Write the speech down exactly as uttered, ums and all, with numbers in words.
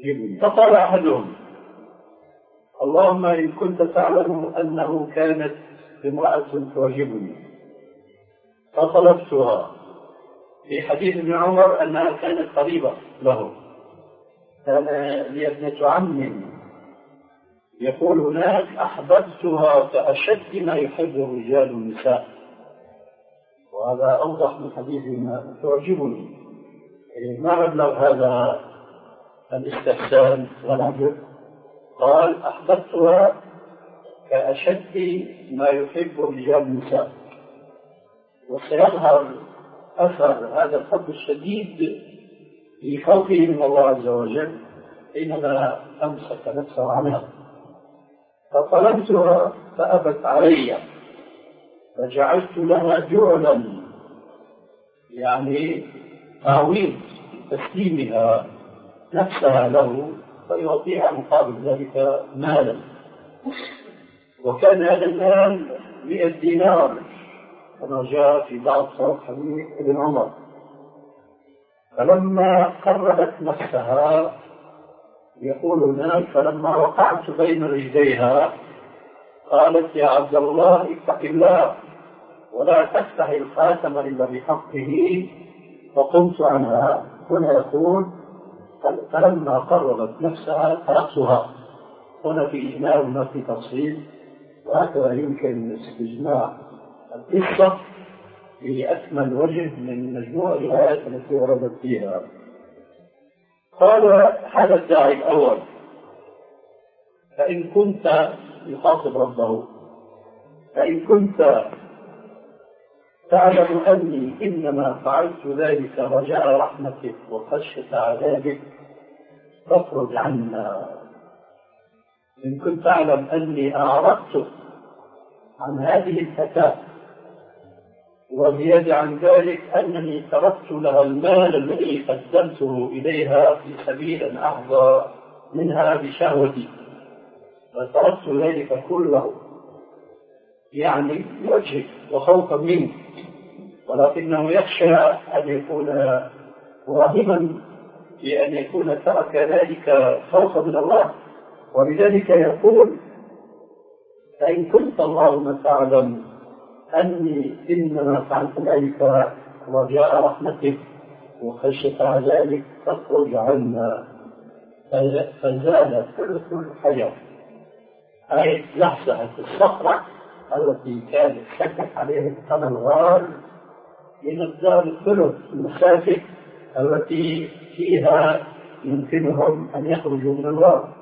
فقال أحدهم: اللهم إن كنت تعلم أنه كانت امرأة تعجبني فطلبتها. في حديث ابن عمر أنها كانت قريبة له، كان لي ابنة عم، يقول هناك: أحببتها كأشد ما يحب الرجال النساء. وهذا أوضح من حديث ما تعجبني. ما مبلغ هذا الاستحسان والعجب؟ قال: أحببتها كأشد ما يحب الرجال النساء. وسيظهر أثر هذا الحب الشديد في خوفه من الله عز وجل حينما أمسك نفسه عنها. فطلبتها فأبت علي، فجعلت لها جعلا، يعني تعويض تسليمها نفسها له فيعطيها مقابل ذلك مالا. وكان هذا المال مئة دينار كما جاء في بعض صحيح حديث ابن عمر. فلما قربت نفسها، يقول هناك: فلما وقعت بين رجليها قالت: يا عبد الله اتق الله ولا تفتح الخاتم إلا بحقه، فقمت عنها. هنا يقول: فلما قربت نفسها تركتها. هنا في إجماع وما في تفصيل، وهكذا يمكن استجماع القصة بأكمل وجه من مجموع الروايات التي وردت فيها. قال هذا الداعي الأول: فإن كنت، يخاطب ربه، فإن كنت تعلم أني إنما فعلت ذلك رجاء رحمتك وخشية عذابك فاخرج عنا. إن كنت تعلم أني أعرضت عن هذه الفتاة، وزيادة عن ذلك أنني تركت لها المال الذي قدمته إليها في سبيل أن أحظى منها بشهوتي، فتركت ذلك كله يعني وجهك وخوفا منك، ولكنه يخشى أن يكون راهبا في أن يكون ترك ذلك خوفا من الله. ولذلك يقول: فإن كنت اللهم تعلم أني إنما فعلت ذلك رجاء رحمتك وخشية عذابك فاخرج عنا. فزال ثلث الحجر، أي لحظة الصخرة التي كانت شكت عليها القمر الغار، لمقدار الثلث المسافة التي فيها يمكنهم أن يخرجوا من الغار.